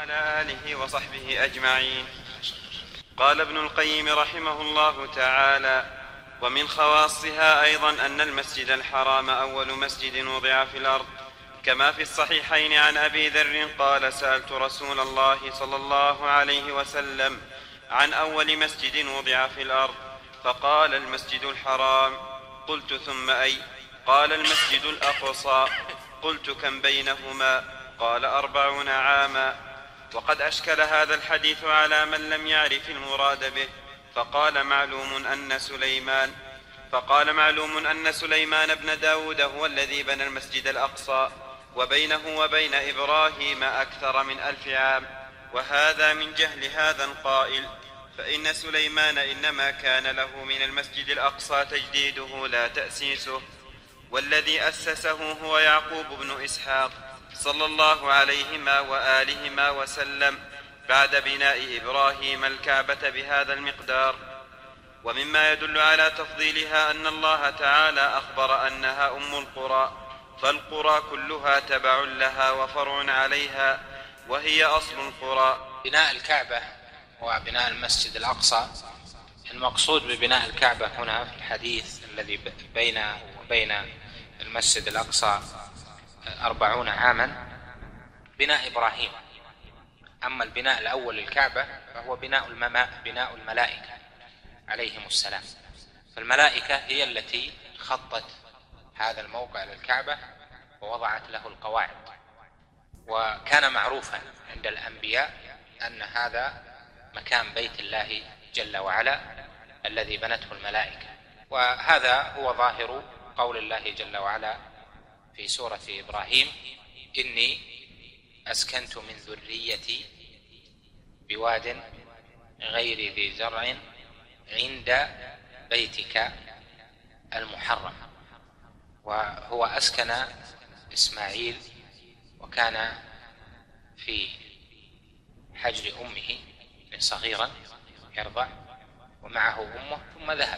وعلى آله وصحبه أجمعين. قال ابن القيم رحمه الله تعالى: ومن خواصها أيضا أن المسجد الحرام أول مسجد وضع في الأرض، كما في الصحيحين عن أبي ذر قال: سألت رسول الله صلى الله عليه وسلم عن أول مسجد وضع في الأرض، فقال: المسجد الحرام. قلت: ثم أي؟ قال: المسجد الأقصى. قلت: كم بينهما؟ قال: 40 عاما. وقد أشكل هذا الحديث على من لم يعرف المراد به، فقال: معلوم أن سليمان بن داود هو الذي بنى المسجد الأقصى، وبينه وبين إبراهيم أكثر من 1000 عام، وهذا من جهل هذا القائل، فإن سليمان إنما كان له من المسجد الأقصى تجديده لا تأسيسه، والذي أسسه هو يعقوب بن إسحاق صلى الله عليهما وآلهما وسلم بعد بناء إبراهيم الكعبة بهذا المقدار. ومما يدل على تفضيلها أن الله تعالى أخبر أنها أم القرى، فالقرى كلها تبع لها وفرع عليها، وهي أصل القرى. بناء الكعبة وبناء المسجد الأقصى، المقصود ببناء الكعبة هنا في الحديث الذي بينه وبين المسجد الأقصى 40 عاما بناء إبراهيم. أما البناء الأول للكعبة فهو بناء الملائكة عليهم السلام، فالملائكة هي التي خطت هذا الموقع للكعبة ووضعت له القواعد. وكان معروفا عند الأنبياء أن هذا مكان بيت الله جل وعلا الذي بنته الملائكة، وهذا هو ظاهر قول الله جل وعلا في سورة إبراهيم: إني أسكنت من ذريتي بواد غير ذي زرع عند بيتك المحرم. وهو أسكن إسماعيل وكان في حجر أمه صغيرا يرضع ومعه أمه، ثم ذهب،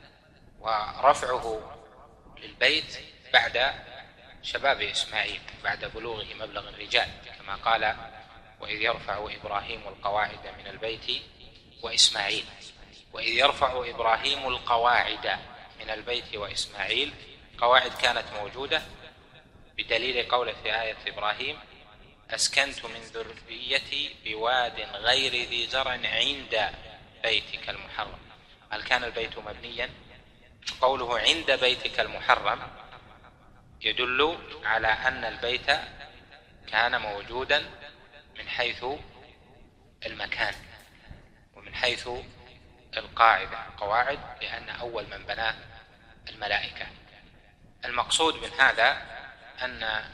ورفعه للبيت بعد شباب إسماعيل، بعد بلوغه مبلغ الرجال، كما قال: وإذ يرفع إبراهيم القواعد من البيت وإسماعيل. وإذ يرفع إبراهيم القواعد من البيت وإسماعيل، قواعد كانت موجودة بدليل قوله في آية إبراهيم: أسكنت من ذريتي بواد غير ذي زرع عند بيتك المحرم. هل كان البيت مبنيا؟ قوله عند بيتك المحرم يدل على أن البيت كان موجودا من حيث المكان ومن حيث القواعد، لأن أول من بناه الملائكة. المقصود من هذا أن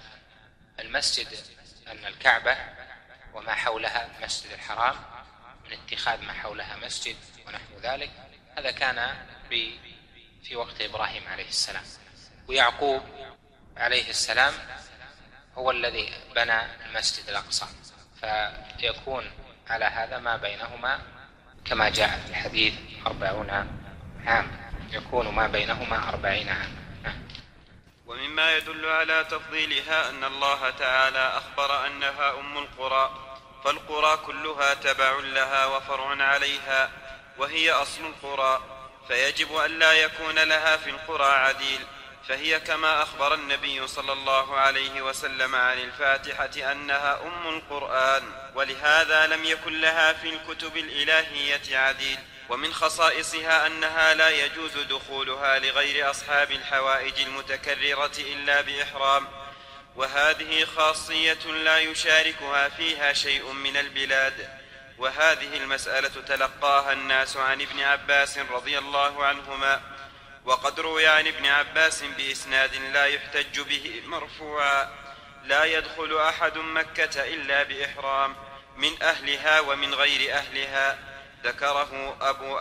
الكعبة وما حولها المسجد الحرام من اتخاذ ما حولها مسجد ونحو ذلك، هذا كان في وقت إبراهيم عليه السلام، ويعقوب عليه السلام هو الذي بنى المسجد الأقصى، فيكون على هذا ما بينهما كما جاء في الحديث 40 عام، يكون ما بينهما 40 عام. ومما يدل على تفضيلها أن الله تعالى أخبر أنها أم القرى، فالقرى كلها تبع لها وفرع عليها، وهي أصل القرى، فيجب أن لا يكون لها في القرى عديل، فهي كما أخبر النبي صلى الله عليه وسلم عن الفاتحة أنها أم القرآن، ولهذا لم يكن لها في الكتب الإلهية عديل. ومن خصائصها أنها لا يجوز دخولها لغير أصحاب الحوائج المتكررة إلا بإحرام، وهذه خاصية لا يشاركها فيها شيء من البلاد. وهذه المسألة تلقاها الناس عن ابن عباس رضي الله عنهما، وقد روي عن ابن عباس بإسناد لا يحتج به مرفوعا: لا يدخل أحد مكة إلا بإحرام من أهلها ومن غير أهلها. ذكره أبو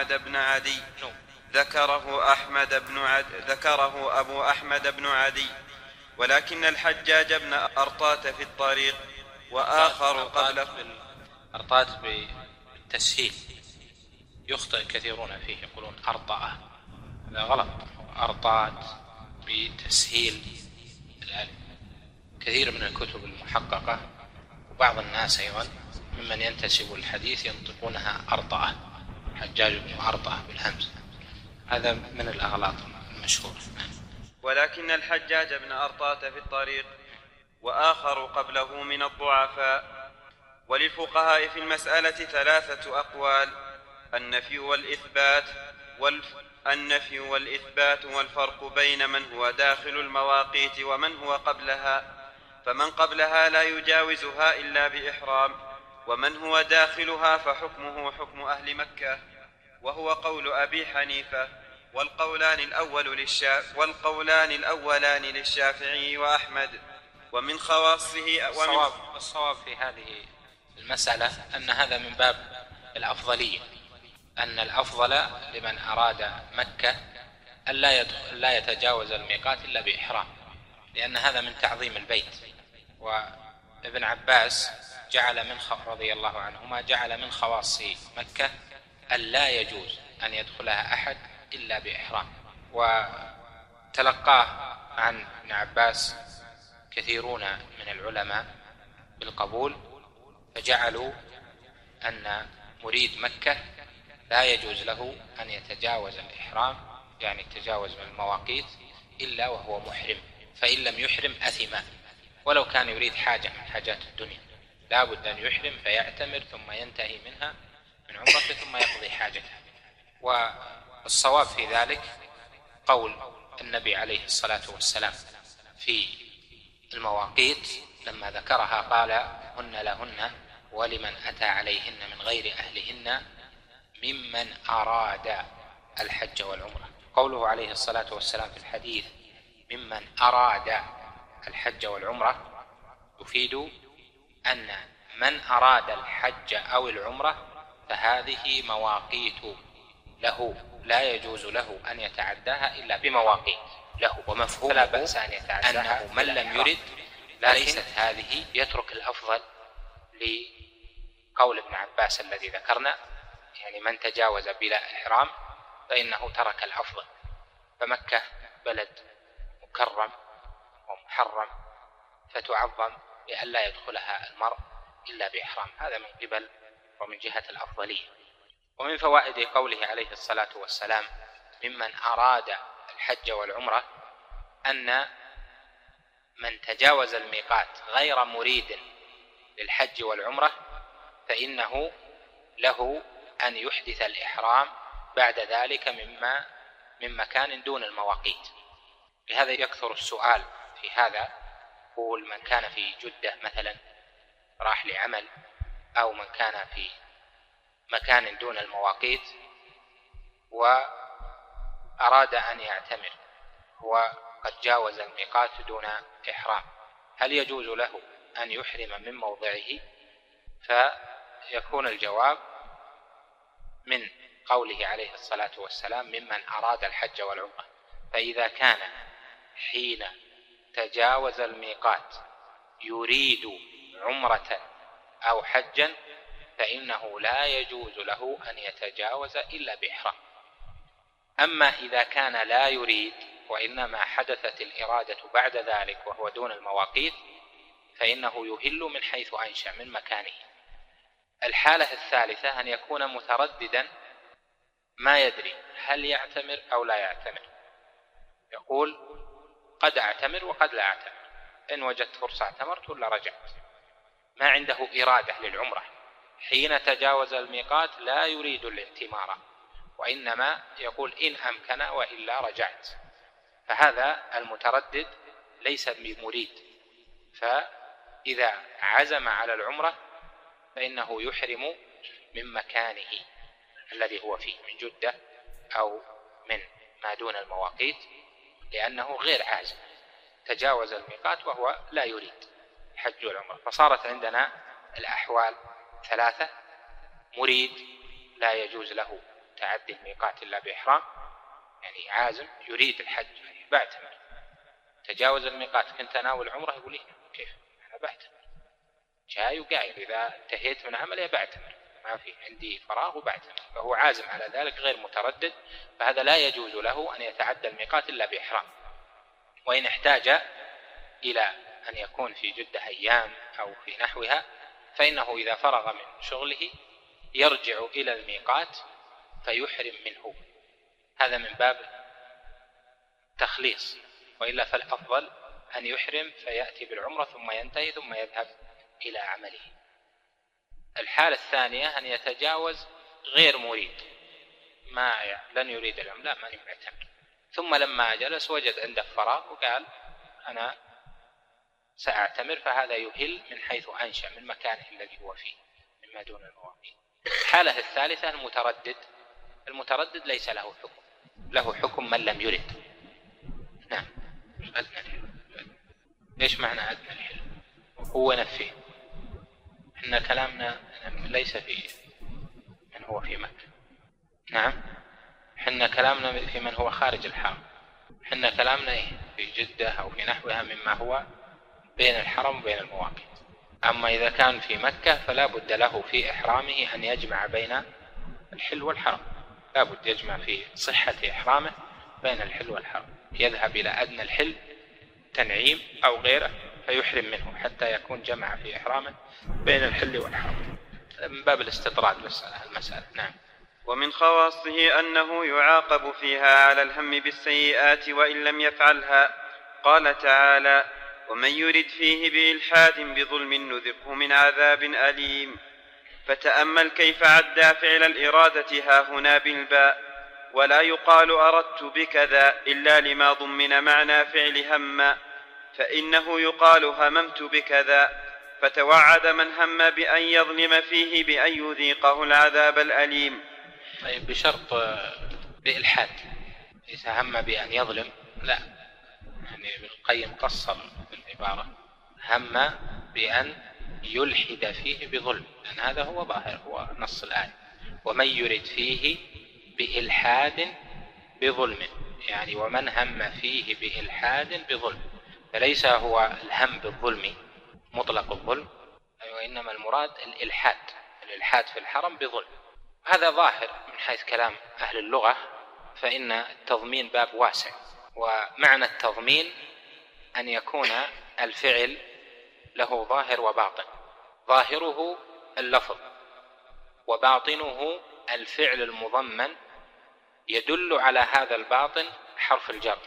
أحمد بن عدي، ولكن الحجاج بن أرطاة في الطريق وآخر قبله. أرطاة بالتسهيل، يخطئ كثيرون فيه، يقولون أرطاة، هذا غلط، أرطاة بتسهيل الألف. كثير من الكتب المحققة وبعض الناس أيضا ممن ينتسب الحديث ينطقونها أرطأة، حجاج بن أرطأة بالهمز، هذا من الأغلاط المشهورة. ولكن الحجاج بن أرطاة في الطريق وآخر قبله من الضعفاء. وللفقهاء في المسألة 3 أقوال: النفي والإثبات والفرق بين من هو داخل المواقيت ومن هو قبلها، فمن قبلها لا يجاوزها إلا بإحرام، ومن هو داخلها فحكمه حكم أهل مكة، وهو قول أبي حنيفة، والقولان الأولان للشافعي وأحمد. ومن خواصه الصواب في هذه المسألة أن هذا من باب الأفضلية، أن الأفضل لمن أراد مكة أن لا يتجاوز الميقات إلا بإحرام، لأن هذا من تعظيم البيت. وابن عباس رضي الله عنهما جعل من خواص مكة أن لا يجوز أن يدخلها أحد إلا بإحرام. وتلقاه عن ابن عباس كثيرون من العلماء بالقبول، فجعلوا أن مريد مكة لا يجوز له أن يتجاوز الإحرام، يعني يتجاوز من المواقيت، إلا وهو محرم، فإن لم يحرم أثم، ولو كان يريد حاجة من حاجات الدنيا لا بد أن يحرم فيعتمر ثم ينتهي منها من عمرته ثم يقضي حاجته. والصواب في ذلك قول النبي عليه الصلاة والسلام في المواقيت لما ذكرها قال: هن لهن ولمن أتى عليهن من غير أهلهن ممن أراد الحج والعمرة. قوله عليه الصلاة والسلام في الحديث ممن أراد الحج والعمرة يفيد أن من أراد الحج أو العمرة فهذه مواقيت له، لا يجوز له أن يتعداها إلا بمواقيت له، ومفهومه لا بأس أن يتعداها أنه من لم يرد، ليست هذه يترك الأفضل لقول ابن عباس الذي ذكرنا، يعني من تجاوز بلا إحرام فإنه ترك الأفضل. فمكة بلد مكرم ومحرم فتعظم لئلا يدخلها المرء إلا بإحرام، هذا من قبل ومن جهة الأفضلية. ومن فوائد قوله عليه الصلاة والسلام ممن أراد الحج والعمرة أن من تجاوز الميقات غير مريد للحج والعمرة فإنه له أن يحدث الإحرام بعد ذلك من مكان دون المواقيت. لهذا يكثر السؤال في هذا، يقول من كان في جدة مثلا راح لعمل، أو من كان في مكان دون المواقيت وأراد أن يعتمر وقد جاوز الميقات دون إحرام، هل يجوز له أن يحرم من موضعه؟ فيكون الجواب من قوله عليه الصلاة والسلام ممن أراد الحج والعمرة، فإذا كان حين تجاوز الميقات يريد عمرة أو حجا فإنه لا يجوز له أن يتجاوز إلا بإحرام. أما إذا كان لا يريد وإنما حدثت الإرادة بعد ذلك وهو دون المواقيت فإنه يهل من حيث أنشأ من مكانه. الحالة الثالثة أن يكون مترددا ما يدري هل يعتمر أو لا يعتمر، يقول قد أعتمر وقد لا أعتمر، إن وجدت فرصة اعتمرت ولا رجعت، ما عنده إرادة للعمرة. حين تجاوز الميقات لا يريد الاعتمار وإنما يقول إن أمكن وإلا رجعت، فهذا المتردد ليس بمريد، فإذا عزم على العمرة فإنه يحرم من مكانه الذي هو فيه من جدة أو من ما دون المواقيت، لأنه غير عازم، تجاوز الميقات وهو لا يريد الحج والعمرة. فصارت عندنا الأحوال 3: مريد لا يجوز له تعدي الميقات إلا بإحرام، يعني عازم يريد الحج بعتمر، تجاوز الميقات كنت ناوي العمرة، يقول لي كيف أنا بعتمر، جاي وقايل إذا انتهيت من عملي بعتمر، ما في عندي فراغ وبعتمر، فهو عازم على ذلك غير متردد، فهذا لا يجوز له أن يتعدى الميقات إلا بإحرام. وإن احتاج إلى أن يكون في جدة أيام أو في نحوها فإنه إذا فرغ من شغله يرجع إلى الميقات فيحرم منه. هذا من باب تخليص، وإلا فالأفضل أن يحرم فيأتي بالعمرة ثم ينتهي ثم يذهب إلى عمله. الحالة الثانية أن يتجاوز غير مريد، لن يريد العمرة، لا ماني معتمر، ثم لما جلس وجد عنده فراغ وقال أنا سأعتمر، فهذا يهل من حيث أنشأ من مكانه الذي هو فيه مما دون المواقيت. الحالة الثالثة المتردد ليس له حكم، له حكم من لم يرد. نعم. أدنى الحلم. إيش معنى أدنى الحلم؟ هو نفيه. إحنا كلامنا ليس في من هو في مكة. نعم. إحنا كلامنا في من هو خارج الحرم. إحنا كلامنا في جدة أو في نحوها مما هو بين الحرم وبين المواقيت. أما إذا كان في مكة فلا بد له في إحرامه أن يجمع بين الحل والحرم، لا بد يجمع في صحة إحرامه بين الحل والحرم، يذهب إلى أدنى الحل تنعيم أو غيره فيحرم منه حتى يكون جمع في إحرامه بين الحل والحرم، من باب الاستطراد المسألة. نعم. ومن خواصه أنه يعاقب فيها على الهم بالسيئات وإن لم يفعلها. قال تعالى: ومن يرد فيه بإلحاد بظلم نذقه من عذاب أليم. فتأمل كيف عدى فعل الإرادة هاهنا بالباء، ولا يقال أردت بكذا إلا لما ضمن معنى فعل هم، فإنه يقال هممت بكذا، فتوعد من هم بأن يظلم فيه بأن يذيقه العذاب الأليم. طيب بشرط بإلحاد، إذا هم بأن يظلم لا، يعني ابن القيم قصر بالعبارة، هم بأن يلحد فيه بظلم، لأن هذا هو ظاهر هو نص الآية، ومن يرد فيه بإلحاد بظلم، يعني ومن هم فيه بإلحاد بظلم، فليس هو الهم بالظلم مطلق الظلم، وإنما المراد الإلحاد في الحرم بظلم. هذا ظاهر من حيث كلام أهل اللغة، فإن التضمين باب واسع، ومعنى التضمين أن يكون الفعل له ظاهر وباطن، ظاهره اللفظ وباطنه الفعل المضمن، يدل على هذا الباطن حرف الجر.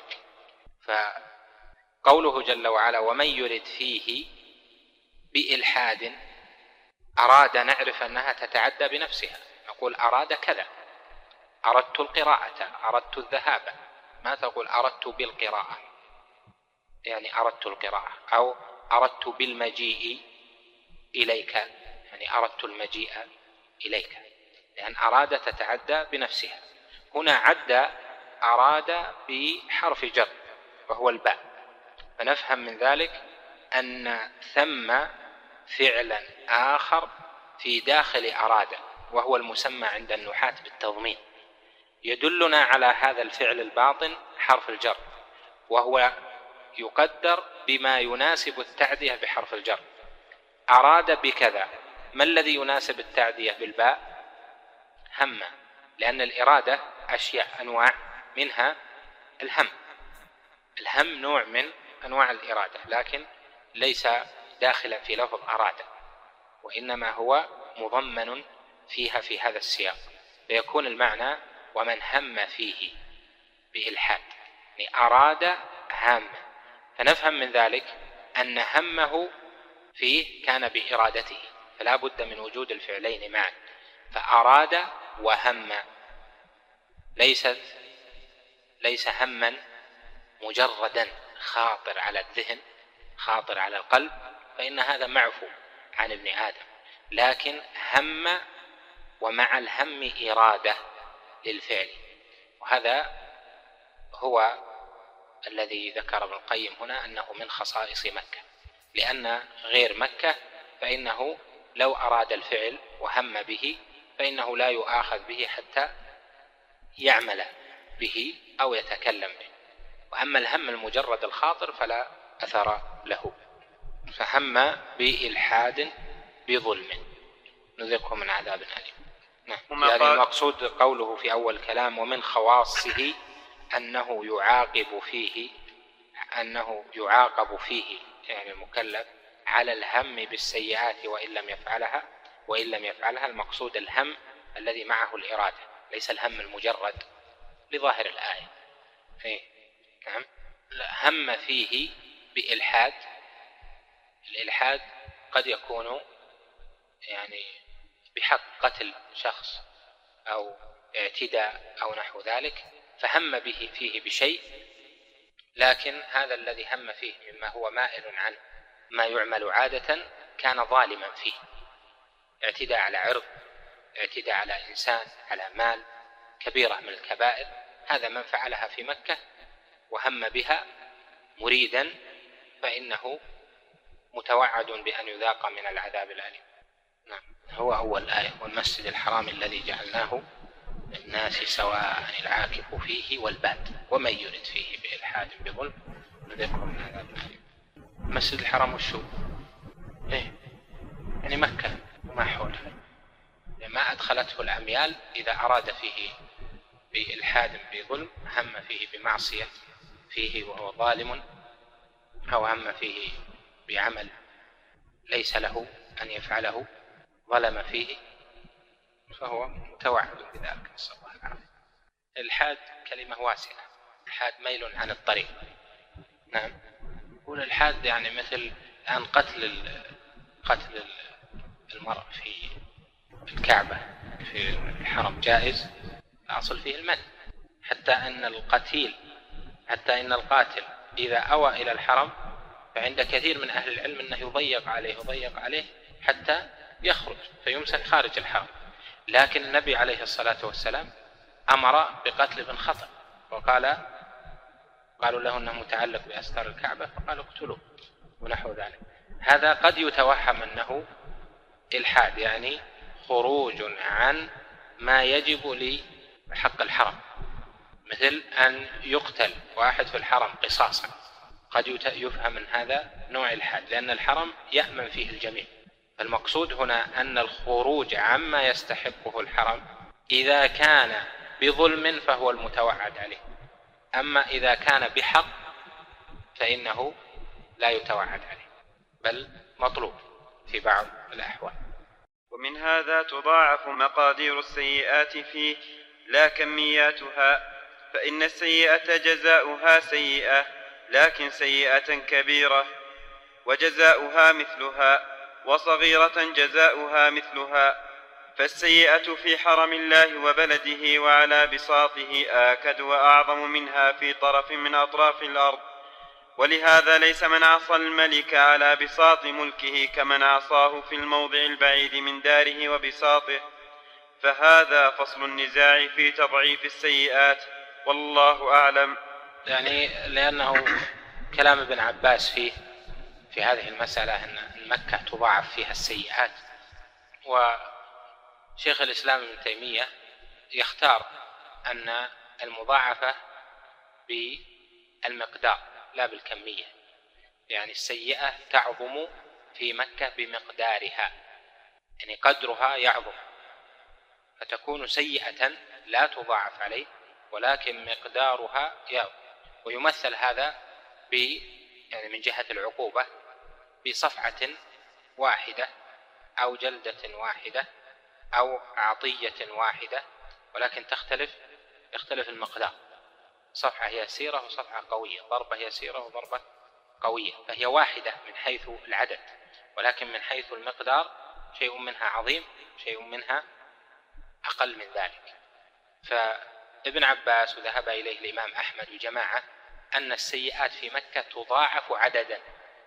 فقوله جل وعلا ومن يرد فيه بإلحاد، أراد نعرف أنها تتعدى بنفسها، نقول أراد كذا، أردت القراءة، أردت الذهاب، ما تقول أردت بالقراءة، يعني أردت القراءة، أو أردت بالمجيء إليك، يعني أردت المجيء إليك، لأن أراد تتعدى بنفسها. هنا عدى أراد بحرف جر وهو الباء، فنفهم من ذلك أن ثم فعلا آخر في داخل أراد، وهو المسمى عند النحاة بالتضمين، يدلنا على هذا الفعل الباطن حرف الجر، وهو يقدر بما يناسب التعدية بحرف الجر. أراد بكذا، ما الذي يناسب التعدية بالباء؟ هم، لأن الإرادة أشياء أنواع، منها الهم نوع من أنواع الإرادة، لكن ليس داخلا في لفظ أراد، وإنما هو مضمن فيها في هذا السياق، فيكون المعنى ومن هم فيه بإلحاد، يعني أراد هام، فنفهم من ذلك أن همه فيه كان بإرادته، فلا بد من وجود الفعلين معا، فأراد وهم، ليس هما مجردا خاطر على الذهن خاطر على القلب، فإن هذا معفو عن ابن آدم، لكن هم ومع الهم إرادة للفعل، وهذا هو الذي ذكر ابن القيم هنا أنه من خصائص مكة، لأن غير مكة فإنه لو أراد الفعل وهم به فإنه لا يؤاخذ به حتى يعمل به أو يتكلم به، وأما الهم المجرد الخاطر فلا أثر له. فهم بإلحاد بظلم نذقه من عذاب أليم. نعم. يعني المقصود قوله في أول كلام ومن خواصه أنه يعاقب فيه يعني المكلف على الهم بالسيئات وإن لم يفعلها. المقصود الهم الذي معه الإرادة، ليس الهم المجرد لظاهر الآية. نعم، هم فيه بإلحاد. الإلحاد قد يكون يعني بحق قتل شخص أو اعتداء أو نحو ذلك، فهم به فيه بشيء، لكن هذا الذي هم فيه مما هو مائل عن ما يعمل عادة كان ظالما فيه، اعتداء على عرض، اعتداء على إنسان، على مال، كبيرة من الكبائر. هذا من فعلها في مكة وهم بها مريدا فإنه متوعد بأن يذاق من العذاب الأليم. نعم، هو أول آية: والمسجد الحرام الذي جعلناه للناس سواء العاكف فيه والباد ومن يرد فيه بإلحاد بظلم نذقه من عذاب أليم. المسجد الحرام وشو؟ يعني مكة وما حولها، ما أدخلته الأميال. إذا أراد فيه بإلحاد بظلم، هم فيه بمعصية فيه وهو ظالم، أو هم فيه بعمل ليس له أن يفعله ظلم فيه، فهو متوعد بذلك، نسأل الله العافية. الإلحاد كلمة واسعة، الإلحاد ميل عن الطريق. نعم، والإلحاد يعني مثل أن قتل المرء في الكعبة في الحرم جائز، الأصل فيه المنع، حتى أن القاتل إذا أوى إلى الحرم فعند كثير من أهل العلم أنه يضيق عليه حتى يخرج فيمسك خارج الحرم. لكن النبي عليه الصلاة والسلام أمر بقتل ابن خطل، قالوا له أنه متعلق بأستار الكعبة فقالوا اقتلوه ونحو ذلك. هذا قد يتوهم أنه إلحاد، يعني خروج عن ما يجب لحق الحرم، مثل أن يقتل واحد في الحرم قصاصا، قد يفهم من هذا نوع الحاد، لأن الحرم يأمن فيه الجميع. فالمقصود هنا أن الخروج عما يستحقه الحرم إذا كان بظلم فهو المتوعد عليه، أما إذا كان بحق فإنه لا يتوعد عليه، بل مطلوب في بعض الأحوال. ومن هذا تضاعف مقادير السيئات فيه لا كمياتها، فإن السيئة جزاؤها سيئة، لكن سيئة كبيرة وجزاؤها مثلها، وصغيرة جزاؤها مثلها. فالسيئة في حرم الله وبلده وعلى بساطه آكد وأعظم منها في طرف من أطراف الأرض، ولهذا ليس من عصى الملك على بساط ملكه كمن عصاه في الموضع البعيد من داره وبساطه. فهذا فصل النزاع في تضعيف السيئات، والله أعلم. يعني لأنه كلام ابن عباس في هذه المسألة أن مكة تضاعف فيها السيئات، وشيخ الإسلام ابن تيمية يختار أن المضاعفة بالمقدار لا بالكمية، يعني السيئة تعظم في مكة بمقدارها، يعني قدرها يعظم، فتكون سيئة لا تضاعف عليه ولكن مقدارها يعظم. ويمثل هذا يعني من جهة العقوبة بصفعة واحدة أو جلدة واحدة أو عطية واحدة، ولكن يختلف المقدار، صفعة يسيرة وصفعة قوية، ضربة يسيرة وضربة قوية، فهي واحدة من حيث العدد، ولكن من حيث المقدار شيء منها عظيم شيء منها أقل من ذلك. فابن عباس وذهب إليه الإمام أحمد وجماعة أن السيئات في مكة تضاعف عددا،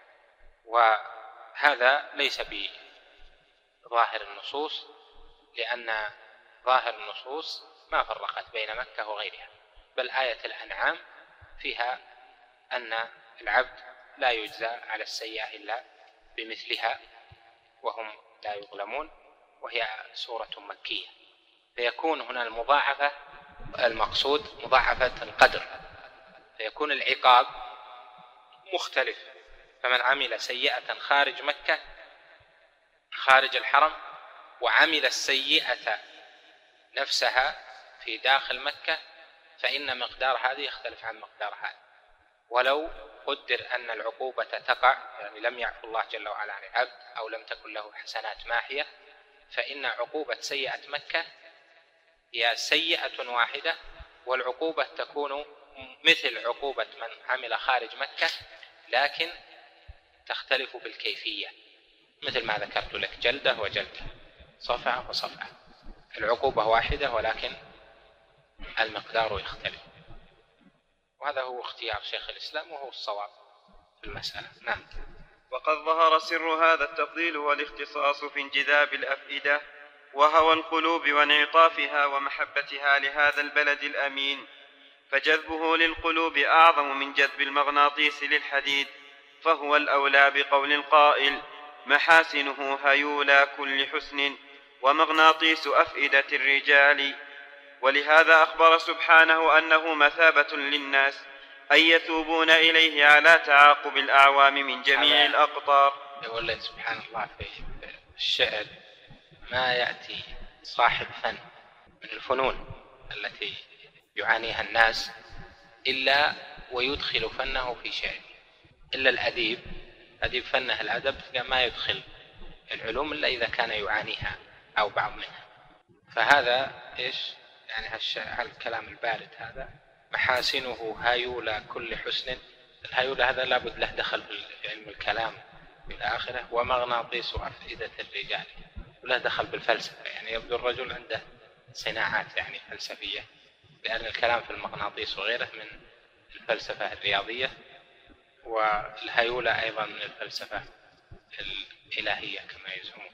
وهذا ليس بظاهر النصوص، لأن ظاهر النصوص ما فرقت بين مكة وغيرها، بل آية الأنعام فيها أن العبد لا يجزى على السيئة إلا بمثلها وهم لا يظلمون، وهي سورة مكية، فيكون هنا المضاعفة المقصود مضاعفة القدر، فيكون العقاب مختلف. فمن عمل سيئة خارج مكة خارج الحرم وعمل السيئة نفسها في داخل مكة فإن مقدار هذه يختلف عن مقدار هذا، ولو قدر أن العقوبة تقع، يعني لم يعفو الله جل وعلا عن العبد أو لم تكن له حسنات ماحية، فإن عقوبة سيئة مكة هي سيئة واحدة، والعقوبة تكون مثل عقوبة من عمل خارج مكة، لكن تختلف بالكيفية، مثل ما ذكرت لك، جلدة وجلدة، صفعة وصفعة، العقوبة واحدة ولكن المقدار يختلف. وهذا هو اختيار شيخ الإسلام وهو الصواب في المسألة. نعم. وقد ظهر سر هذا التفضيل والاختصاص في انجذاب الأفئدة وهوى القلوب وانعطافها ومحبتها لهذا البلد الأمين، فجذبه للقلوب أعظم من جذب المغناطيس للحديد، فهو الأولى بقول القائل: محاسنه هيولى كل حسن ومغناطيس أفئدة الرجال. ولهذا أخبر سبحانه أنه مثابة للناس أن يتوبون إليه على تعاقب الأعوام من جميع الأقطار. يقول سبحان الله في الشعر: ما يأتي صاحب فن من الفنون التي يعانيها الناس إلا ويدخل فنه في شعر، إلا الأديب، أديب فنه الأدب ما يدخل العلوم إلا إذا كان يعانيها أو بعض منها. فهذا إيش يعني هالكلام البارد هذا: محاسنه هيولى كل حسن. الهيولى هذا لابد له دخل في علم الكلام في الآخرة. ومغناطيس أفئدة الرجال، وله دخل بالفلسفة، يعني يبدو الرجل عنده صناعات يعني فلسفية، لأن الكلام في المغناطيس وغيره من الفلسفة الرياضية، والهيولى أيضا من الفلسفة الإلهية كما يزعمون.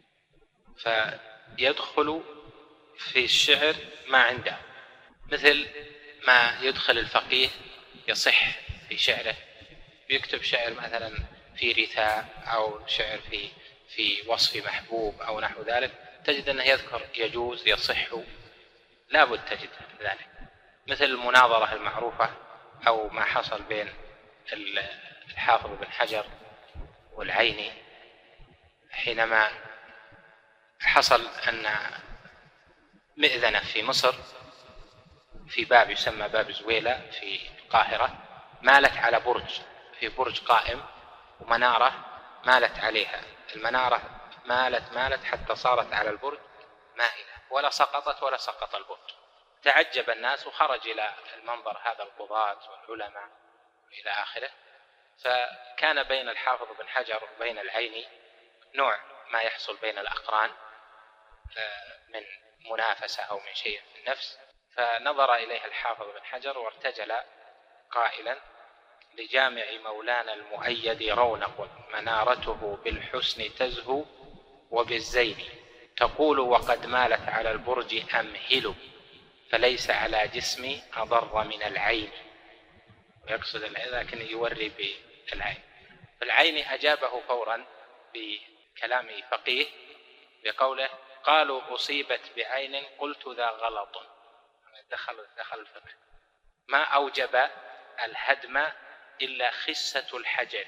فيدخل في الشعر ما عنده، مثل ما يدخل الفقيه يصح في شعره، بيكتب شعر مثلا في رثاء أو شعر في وصف محبوب أو نحو ذلك، تجد أنه يذكر يجوز يصح، لابد تجد ذلك، مثل المناظرة المعروفة أو ما حصل بين الحافظ بن حجر والعيني حينما حصل أن مئذنة في مصر في باب يسمى باب زويلة في القاهرة مالت على برج، في برج قائم ومنارة مالت عليها، المنارة مالت حتى صارت على البرج مائلة، ولا سقطت ولا سقط البرج. تعجب الناس وخرج إلى المنظر هذا القضاة والعلماء إلى آخره. فكان بين الحافظ بن حجر وبين العيني نوع ما يحصل بين الأقران من منافسة أو من شيء في النفس، فنظر إليها الحافظ بن حجر وارتجل قائلا: لجامع مولانا المؤيد رونق، منارته بالحسن تزهو وبالزين، تقول وقد مالت على البرج أمهل، فليس على جسمي أضر من العين. ويقصد لكن يوري بالعين. فالعين أجابه فورا بكلام فقيه بقوله: قالوا أصيبت بعين قلت ذا غلط. دخل الفقه: ما أوجب الهدم إلا خسة الحجر.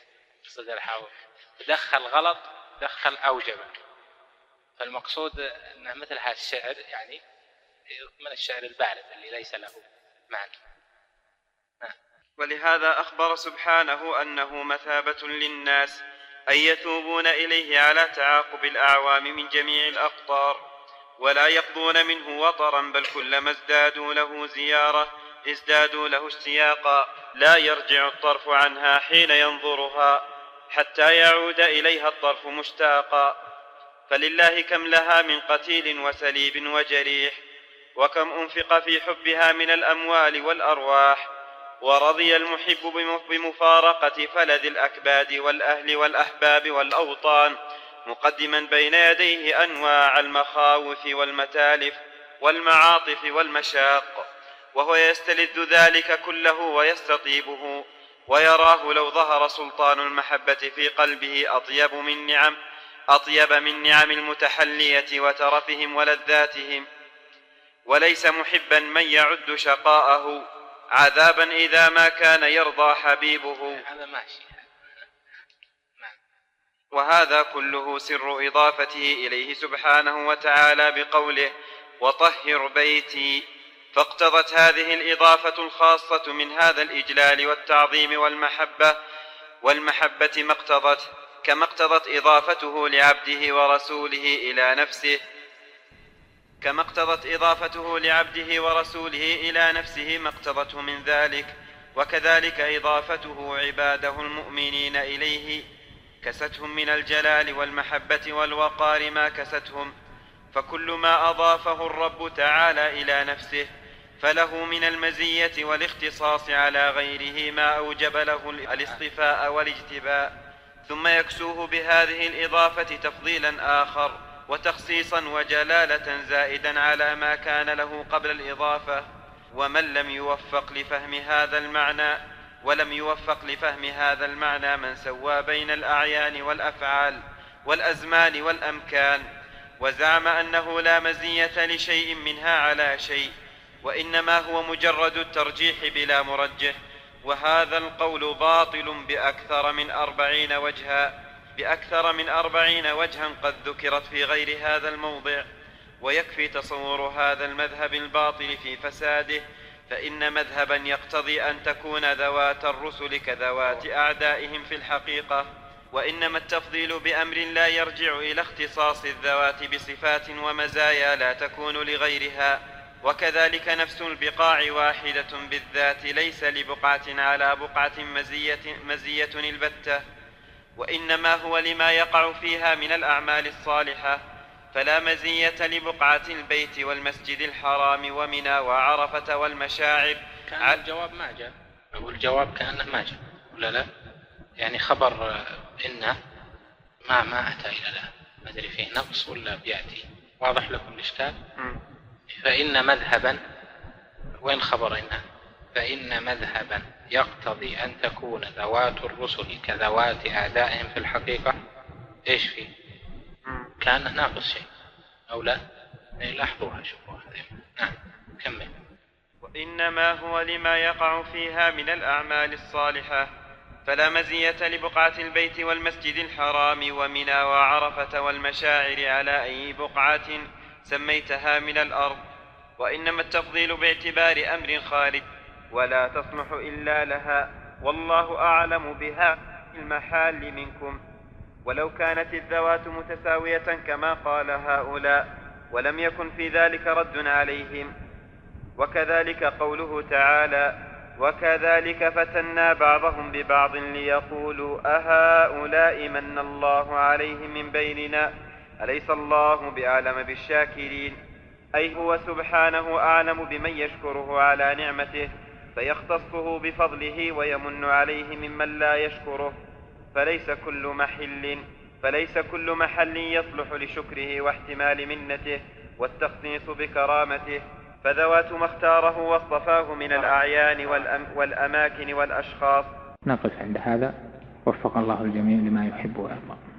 دخل غلط دخل أوجب. فالمقصود أن مثل هذا الشعر يعني من الشعر البارد اللي ليس له معنى. ولهذا أخبر سبحانه أنه مثابة للناس أن يتوبون إليه على تعاقب الأعوام من جميع الأقطار، ولا يقضون منه وطرا، بل كلما ازدادوا له زيارة ازدادوا له اشتياقا، لا يرجع الطرف عنها حين ينظرها حتى يعود إليها الطرف مشتاقا. فلله كم لها من قتيل وسليب وجريح، وكم أنفق في حبها من الأموال والأرواح، ورضي المحب بمفارقة فلذ الأكباد والأهل والأحباب والأوطان، مقدما بين يديه أنواع المخاوف والمتالف والمعاطف والمشاق، وهو يستلذ ذلك كله ويستطيبه، ويراه لو ظهر سلطان المحبة في قلبه أطيب من نعم المتحلية وترفهم ولذاتهم. وليس محبا من يعد شقاءه عذابا إذا ما كان يرضى حبيبه. وهذا كله سر إضافته إليه سبحانه وتعالى بقوله: وطهر بيتي فاقتضت هذه الإضافة الخاصة من هذا الإجلال والتعظيم والمحبة ما اقتضت، كما اقتضت إضافته لعبده ورسوله إلى نفسه ما اقتضته من ذلك، وكذلك إضافته عباده المؤمنين إليه كستهم من الجلال والمحبة والوقار ما كستهم. فكل ما أضافه الرب تعالى إلى نفسه فله من المزية والاختصاص على غيره ما أوجب له الاصطفاء والاجتباء، ثم يكسوه بهذه الإضافة تفضيلا آخر وتخصيصا وجلالة زائدا على ما كان له قبل الإضافة. ومن لم يوفق لفهم هذا المعنى من سوى بين الأعيان والأفعال والأزمان والأمكان، وزعم أنه لا مزية لشيء منها على شيء، وإنما هو مجرد الترجيح بلا مرجح، وهذا القول باطل بأكثر من 40 وجها قد ذكرت في غير هذا الموضع. ويكفي تصور هذا المذهب الباطل في فساده، فإن مذهبا يقتضي أن تكون ذوات الرسل كذوات أعدائهم في الحقيقة، وإنما التفضيل بأمر لا يرجع إلى اختصاص الذوات بصفات ومزايا لا تكون لغيرها. وكذلك نفس البقاع واحدة بالذات، ليس لبقعة على بقعة مزية البتة، وإنما هو لما يقع فيها من الأعمال الصالحة، فلا مزية لبقعة البيت والمسجد الحرام ومنى وعرفة والمشاعر. كان الجواب ما جاء، أقول الجواب كأنه ما جاء ولا لا؟ يعني خبر إنه ما أتى إلى الآن، ما أدري فيه نقص ولا بيأتي. واضح لكم الإشكال؟ فإن مذهبا، وين خبر إنه؟ فإن مذهبا يقتضي أن تكون ذوات الرسل كذوات أعدائهم في الحقيقة. إيش فيه؟ كان ناقص شيء أو لا؟ لاحظوها شوفوها. نعم كمل. وإنما هو لما يقع فيها من الأعمال الصالحة، فلا مزية لبقعة البيت والمسجد الحرام ومنى وعرفة والمشاعر على أي بقعة سميتها من الأرض، وإنما التفضيل باعتبار أمر خارج ولا تصلح إلا لها، والله أعلم بها المحال منكم. ولو كانت الذوات متساوية كما قال هؤلاء ولم يكن في ذلك رد عليهم. وكذلك قوله تعالى: وكذلك فتنا بعضهم ببعض ليقولوا أهؤلاء من الله عليهم من بيننا أليس الله بأعلم بالشاكرين، أي هو سبحانه أعلم بمن يشكره على نعمته فيختصه بفضله ويمن عليه ممن لا يشكره، فليس كل محل يصلح لشكره واحتمال منته والتخصيص بكرامته، فذوات ما اختاره واصطفاه من الأعيان والأماكن والأشخاص. نقف عند هذا، وفق الله الجميع لما يحب ويرضى.